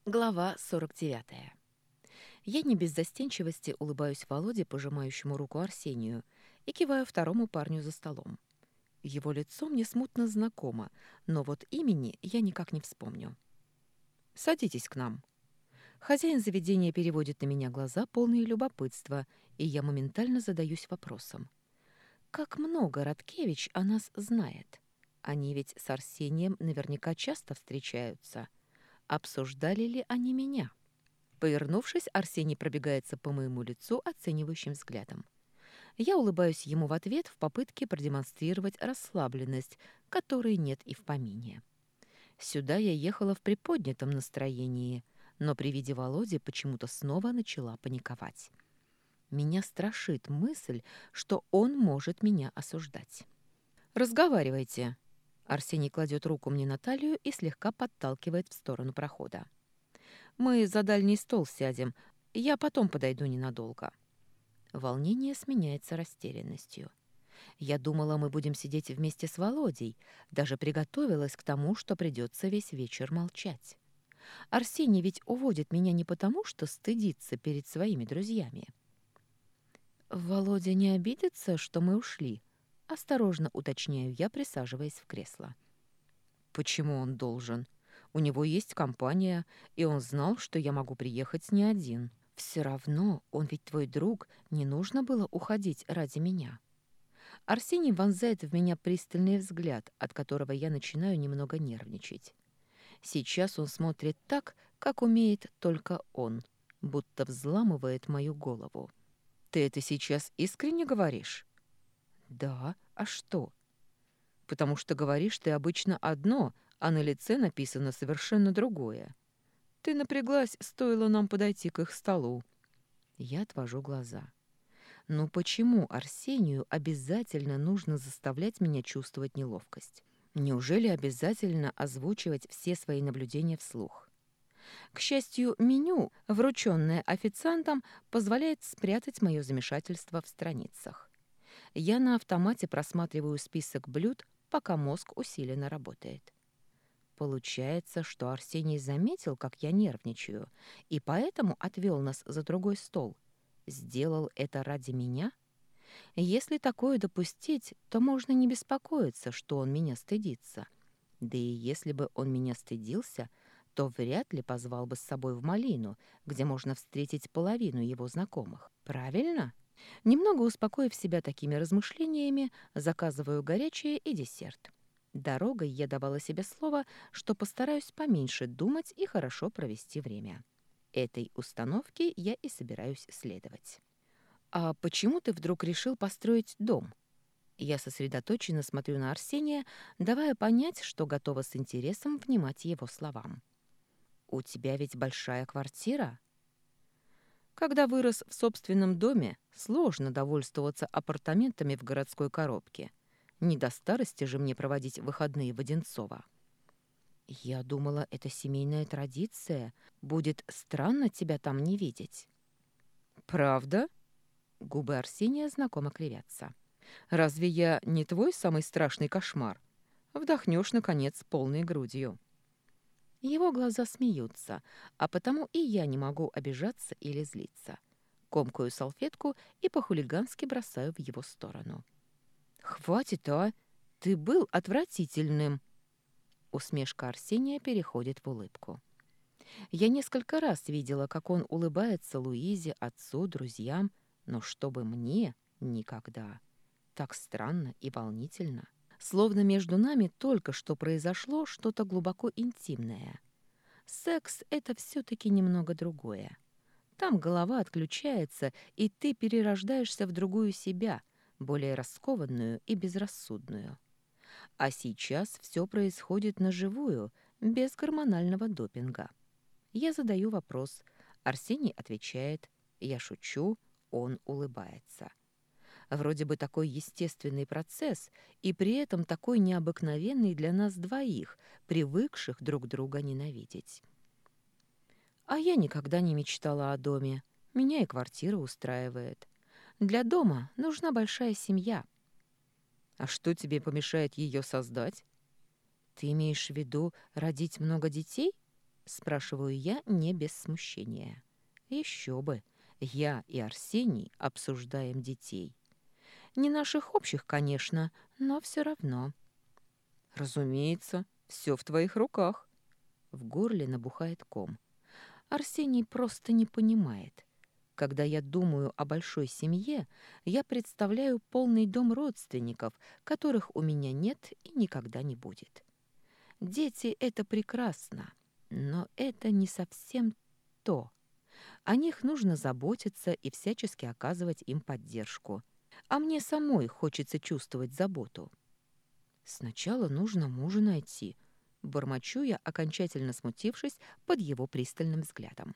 Глава 49. Я не без застенчивости улыбаюсь Володе, пожимающему руку Арсению, и киваю второму парню за столом. Его лицо мне смутно знакомо, но вот имени я никак не вспомню. «Садитесь к нам». Хозяин заведения переводит на меня глаза, полные любопытства, и я моментально задаюсь вопросом. Как много Радкевич о нас знает? Они ведь с Арсением наверняка часто встречаются. Обсуждали ли они меня? Повернувшись, Арсений пробегается по моему лицу оценивающим взглядом. Я улыбаюсь ему в ответ в попытке продемонстрировать расслабленность, которой нет и в помине. Сюда я ехала в приподнятом настроении, но при виде Володи почему-то снова начала паниковать. Меня страшит мысль, что он может меня осуждать. «Разговаривайте». Арсений кладет руку мне на талию и слегка подталкивает в сторону прохода. «Мы за дальний стол сядем. Я потом подойду ненадолго». Волнение сменяется растерянностью. Я думала, мы будем сидеть вместе с Володей, даже приготовилась к тому, что придется весь вечер молчать. Арсений ведь уводит меня не потому, что стыдится перед своими друзьями. «Володя не обидится, что мы ушли?» Осторожно уточняю я, присаживаясь в кресло. «Почему он должен? У него есть компания, и он знал, что я могу приехать не один. Все равно, он ведь твой друг, не нужно было уходить ради меня». Арсений вонзает в меня пристальный взгляд, от которого я начинаю немного нервничать. Сейчас он смотрит так, как умеет только он, будто взламывает мою голову. «Ты это сейчас искренне говоришь?» «Да, а что?» «Потому что говоришь ты обычно одно, а на лице написано совершенно другое. Ты напряглась, стоило нам подойти к их столу». Я отвожу глаза. Но почему Арсению обязательно нужно заставлять меня чувствовать неловкость? Неужели обязательно озвучивать все свои наблюдения вслух? К счастью, меню, врученное официантом, позволяет спрятать мое замешательство в страницах. Я на автомате просматриваю список блюд, пока мозг усиленно работает. Получается, что Арсений заметил, как я нервничаю, и поэтому отвел нас за другой стол. Сделал это ради меня? Если такое допустить, то можно не беспокоиться, что он меня стыдится. Да и если бы он меня стыдился, то вряд ли позвал бы с собой в Малину, где можно встретить половину его знакомых. Правильно? Немного успокоив себя такими размышлениями, заказываю горячее и десерт. Дорогой я давала себе слово, что постараюсь поменьше думать и хорошо провести время. Этой установке я и собираюсь следовать. «А почему ты вдруг решил построить дом?» Я сосредоточенно смотрю на Арсения, давая понять, что готова с интересом внимать его словам. «У тебя ведь большая квартира?» Когда вырос в собственном доме, сложно довольствоваться апартаментами в городской коробке. Не до старости же мне проводить выходные в Одинцово. Я думала, это семейная традиция. Будет странно тебя там не видеть. Правда? Губы Арсения знакомо кривятся. Разве я не твой самый страшный кошмар? Вдохнешь, наконец, полной грудью. Его глаза смеются, а потому и я не могу обижаться или злиться. Комкаю салфетку и по-хулигански бросаю в его сторону. «Хватит, а! Ты был отвратительным!» Усмешка Арсения переходит в улыбку. Я несколько раз видела, как он улыбается Луизе, отцу, друзьям, но чтобы мне — никогда. Так странно и волнительно. Словно между нами только что произошло что-то глубоко интимное. Секс — это все-таки немного другое. Там голова отключается, и ты перерождаешься в другую себя, более раскованную и безрассудную. А сейчас все происходит наживую, без гормонального допинга. Я задаю вопрос, Арсений отвечает, я шучу, он улыбается. Вроде бы такой естественный процесс, и при этом такой необыкновенный для нас двоих, привыкших друг друга ненавидеть. А я никогда не мечтала о доме. Меня и квартира устраивает. Для дома нужна большая семья. А что тебе помешает ее создать? Ты имеешь в виду родить много детей? Спрашиваю я не без смущения. Еще бы, я и Арсений обсуждаем детей. Не наших общих, конечно, но все равно. Разумеется, все в твоих руках. В горле набухает ком. Арсений просто не понимает. Когда я думаю о большой семье, я представляю полный дом родственников, которых у меня нет и никогда не будет. Дети — это прекрасно, но это не совсем то. О них нужно заботиться и всячески оказывать им поддержку. А мне самой хочется чувствовать заботу. Сначала нужно мужа найти. Бормочу я, окончательно смутившись под его пристальным взглядом.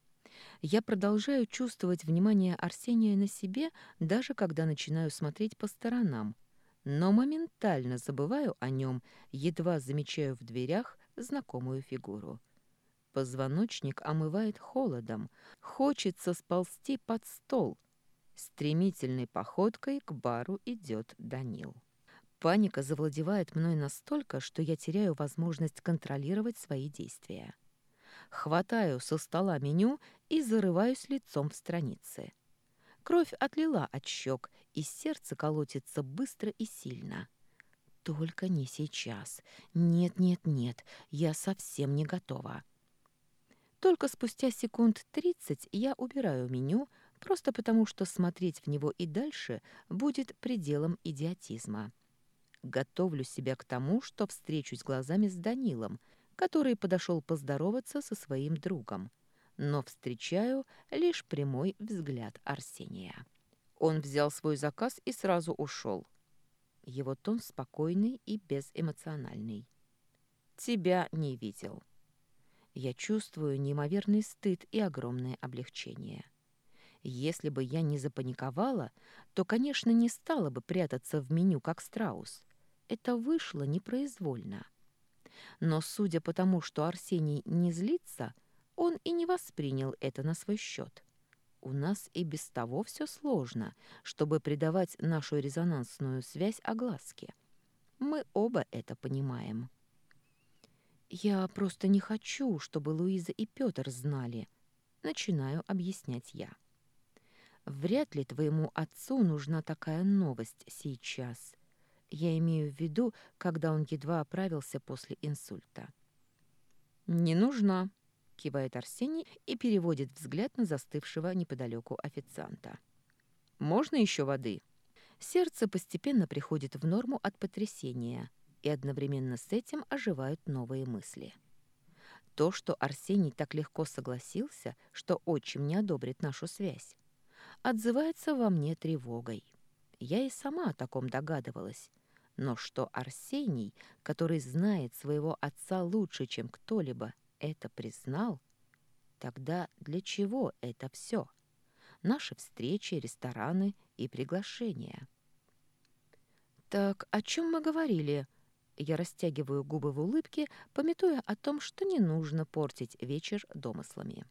Я продолжаю чувствовать внимание Арсения на себе, даже когда начинаю смотреть по сторонам, но моментально забываю о нем, едва замечаю в дверях знакомую фигуру. Позвоночник омывает холодом, хочется сползти под стол. Стремительной походкой к бару идет Данил. Паника завладевает мной настолько, что я теряю возможность контролировать свои действия. Хватаю со стола меню и зарываюсь лицом в страницы. Кровь отлила от щек, и сердце колотится быстро и сильно. Только не сейчас. Нет, нет, нет, я совсем не готова. Только спустя секунд 30 я убираю меню, просто потому что смотреть в него и дальше будет пределом идиотизма. Готовлю себя к тому, что встречусь глазами с Данилом, который подошел поздороваться со своим другом, но встречаю лишь прямой взгляд Арсения. Он взял свой заказ и сразу ушел. Его тон спокойный и безэмоциональный. «Тебя не видел». Я чувствую неимоверный стыд и огромное облегчение. Если бы я не запаниковала, то, конечно, не стала бы прятаться в меню, как страус. Это вышло непроизвольно. Но судя по тому, что Арсений не злится, он и не воспринял это на свой счет. У нас и без того все сложно, чтобы придавать нашу резонансную связь огласке. Мы оба это понимаем. «Я просто не хочу, чтобы Луиза и Пётр знали», — начинаю объяснять я. «Вряд ли твоему отцу нужна такая новость сейчас. Я имею в виду, когда он едва оправился после инсульта». «Не нужна», — кивает Арсений и переводит взгляд на застывшего неподалеку официанта. «Можно еще воды?» Сердце постепенно приходит в норму от потрясения, и одновременно с этим оживают новые мысли. То, что Арсений так легко согласился, что отчим не одобрит нашу связь, отзывается во мне тревогой. Я и сама о таком догадывалась. Но что Арсений, который знает своего отца лучше, чем кто-либо, это признал, тогда для чего это все? Наши встречи, рестораны и приглашения. «Так о чем мы говорили?» Я растягиваю губы в улыбке, памятуя о том, что не нужно портить вечер домыслами.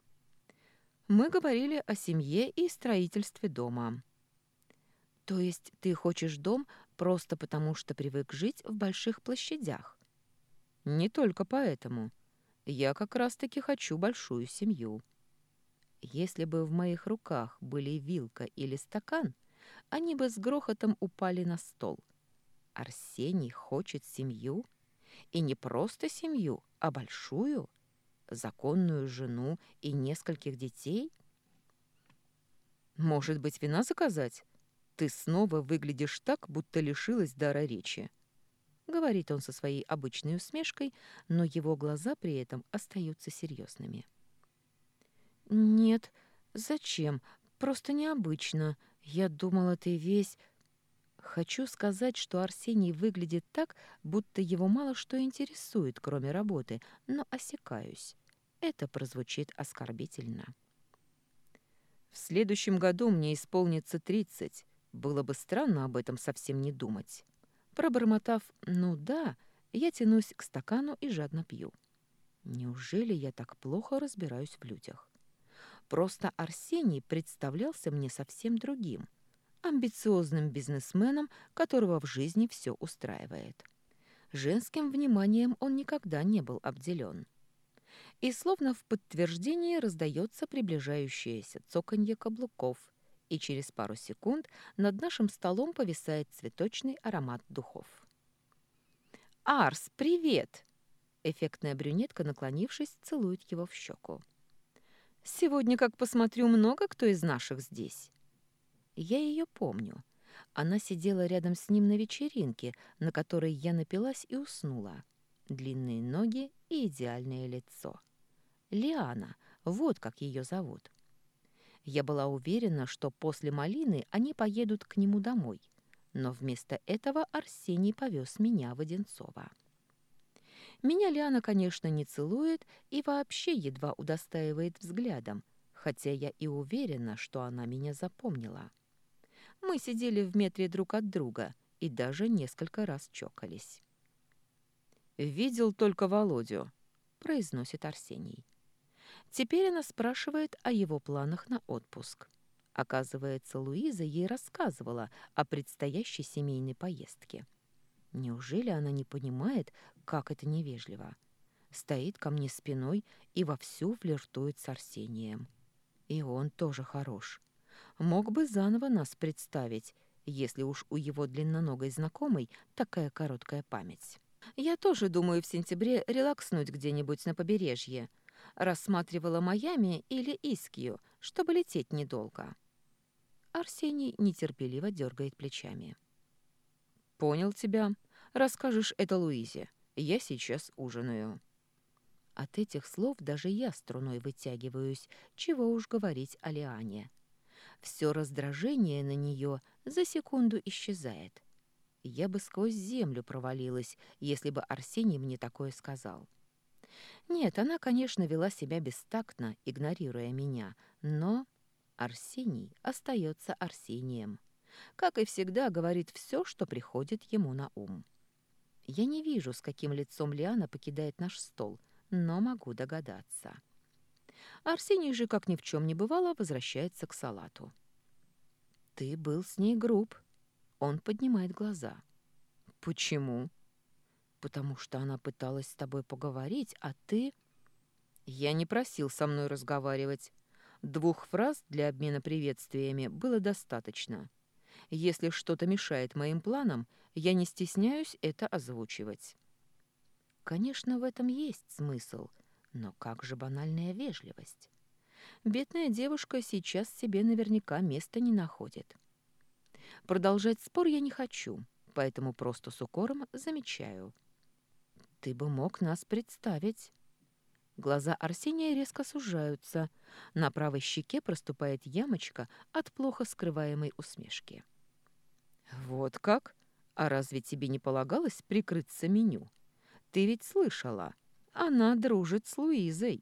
«Мы говорили о семье и строительстве дома». «То есть ты хочешь дом просто потому, что привык жить в больших площадях?» «Не только поэтому. Я как раз-таки хочу большую семью. Если бы в моих руках были вилка или стакан, они бы с грохотом упали на стол. Арсений хочет семью, и не просто семью, а большую, законную жену и нескольких детей. Может быть, вина заказать? Ты снова выглядишь так, будто лишилась дара речи. Говорит он со своей обычной усмешкой, но его глаза при этом остаются серьезными. «Нет, зачем? Просто необычно. Я думала, ты весь...» Хочу сказать, что Арсений выглядит так, будто его мало что интересует, кроме работы, но осекаюсь. Это прозвучит оскорбительно. В следующем году мне исполнится 30. Было бы странно об этом совсем не думать. Пробормотав «ну да», я тянусь к стакану и жадно пью. Неужели я так плохо разбираюсь в людях? Просто Арсений представлялся мне совсем другим, амбициозным бизнесменом, которого в жизни все устраивает. Женским вниманием он никогда не был обделен. И словно в подтверждение раздается приближающееся цоканье каблуков, и через пару секунд над нашим столом повисает цветочный аромат духов. «Арс, привет!» Эффектная брюнетка, наклонившись, целует его в щеку. «Сегодня, как посмотрю, много кто из наших здесь». Я ее помню. Она сидела рядом с ним на вечеринке, на которой я напилась и уснула. Длинные ноги и идеальное лицо. Лиана, вот как ее зовут. Я была уверена, что после малины они поедут к нему домой, но вместо этого Арсений повез меня в Одинцово. Меня Лиана, конечно, не целует и вообще едва удостаивает взглядом, хотя я и уверена, что она меня запомнила. Мы сидели в метре друг от друга и даже несколько раз чокались. «Видел только Володю», — произносит Арсений. Теперь она спрашивает о его планах на отпуск. Оказывается, Луиза ей рассказывала о предстоящей семейной поездке. Неужели она не понимает, как это невежливо? Стоит ко мне спиной и вовсю флиртует с Арсением. И он тоже хорош. Мог бы заново нас представить, если уж у его длинноногой знакомой такая короткая память. Я тоже думаю в сентябре релакснуть где-нибудь на побережье. Рассматривала Майами или Искью, чтобы лететь недолго. Арсений нетерпеливо дергает плечами. «Понял тебя. Расскажешь это Луизе. Я сейчас ужинаю». От этих слов даже я струной вытягиваюсь, чего уж говорить о Лиане. Все раздражение на нее за секунду исчезает. Я бы сквозь землю провалилась, если бы Арсений мне такое сказал. Нет, она, конечно, вела себя бестактно, игнорируя меня, но Арсений остается Арсением. Как и всегда, говорит все, что приходит ему на ум. Я не вижу, с каким лицом Лиана покидает наш стол, но могу догадаться. Арсений же, как ни в чем не бывало, возвращается к салату. «Ты был с ней груб». Он поднимает глаза. «Почему?» «Потому что она пыталась с тобой поговорить, а ты...» «Я не просил со мной разговаривать. 2 фраз для обмена приветствиями было достаточно. Если что-то мешает моим планам, я не стесняюсь это озвучивать». Конечно, в этом есть смысл, но как же банальная вежливость? Бедная девушка сейчас себе наверняка места не находит. Продолжать спор я не хочу, поэтому просто с укором замечаю. «Ты бы мог нас представить». Глаза Арсения резко сужаются. На правой щеке проступает ямочка от плохо скрываемой усмешки. «Вот как? А разве тебе не полагалось прикрыться меню? Ты ведь слышала, она дружит с Луизой».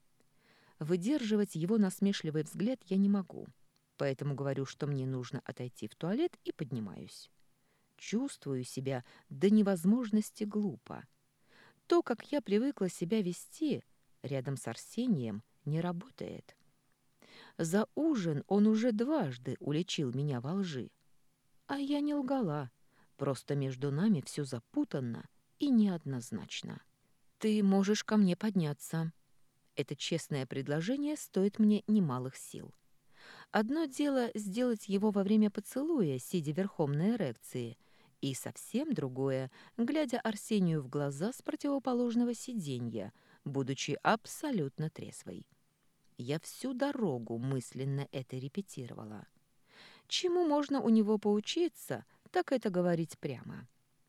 Выдерживать его насмешливый взгляд я не могу, поэтому говорю, что мне нужно отойти в туалет и поднимаюсь. Чувствую себя до невозможности глупо. То, как я привыкла себя вести, рядом с Арсением не работает. За ужин он уже дважды уличил меня во лжи. А я не лгала, просто между нами все запутанно и неоднозначно. «Ты можешь ко мне подняться». Это честное предложение стоит мне немалых сил. Одно дело сделать его во время поцелуя, сидя верхом на эрекции, и совсем другое, глядя Арсению в глаза с противоположного сиденья, будучи абсолютно трезвой. Я всю дорогу мысленно это репетировала. Чему можно у него поучиться, так это говорить прямо.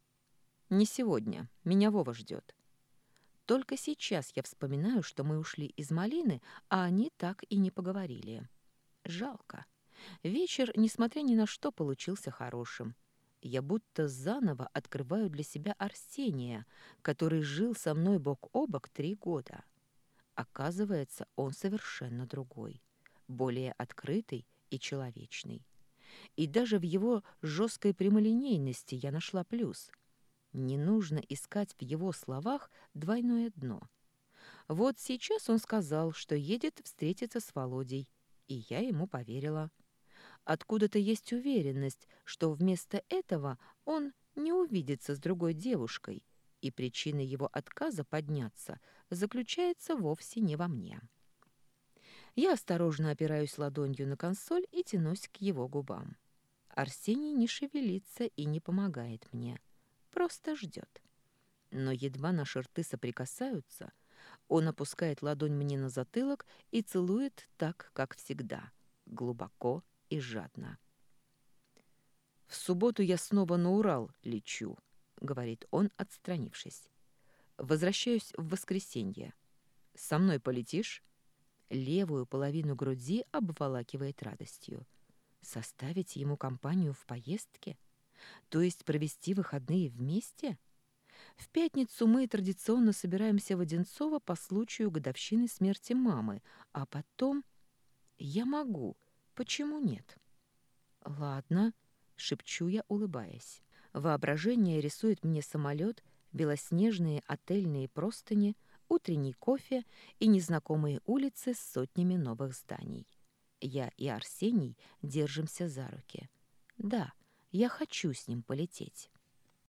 «Не сегодня. Меня Вова ждет». Только сейчас я вспоминаю, что мы ушли из малины, а они так и не поговорили. Жалко. Вечер, несмотря ни на что, получился хорошим. Я будто заново открываю для себя Арсения, который жил со мной бок о бок 3 года. Оказывается, он совершенно другой, более открытый и человечный. И даже в его жесткой прямолинейности я нашла плюс. Не нужно искать в его словах двойное дно. Вот сейчас он сказал, что едет встретиться с Володей, и я ему поверила. Откуда-то есть уверенность, что вместо этого он не увидится с другой девушкой, и причиной его отказа подняться заключается вовсе не во мне. Я осторожно опираюсь ладонью на консоль и тянусь к его губам. Арсений не шевелится и не помогает мне, просто ждет. Но едва наши рты соприкасаются, он опускает ладонь мне на затылок и целует так, как всегда, глубоко и жадно. «В субботу я снова на Урал лечу», — говорит он, отстранившись. «Возвращаюсь в воскресенье. Со мной полетишь?» Левую половину груди обволакивает радостью. Составить ему компанию в поездке? То есть провести выходные вместе? В пятницу мы традиционно собираемся в Одинцово по случаю годовщины смерти мамы, а потом... Я могу. Почему нет? Ладно, шепчу я, улыбаясь. Воображение рисует мне самолет, белоснежные отельные простыни, утренний кофе и незнакомые улицы с сотнями новых зданий. Я и Арсений держимся за руки. Да, я хочу с ним полететь.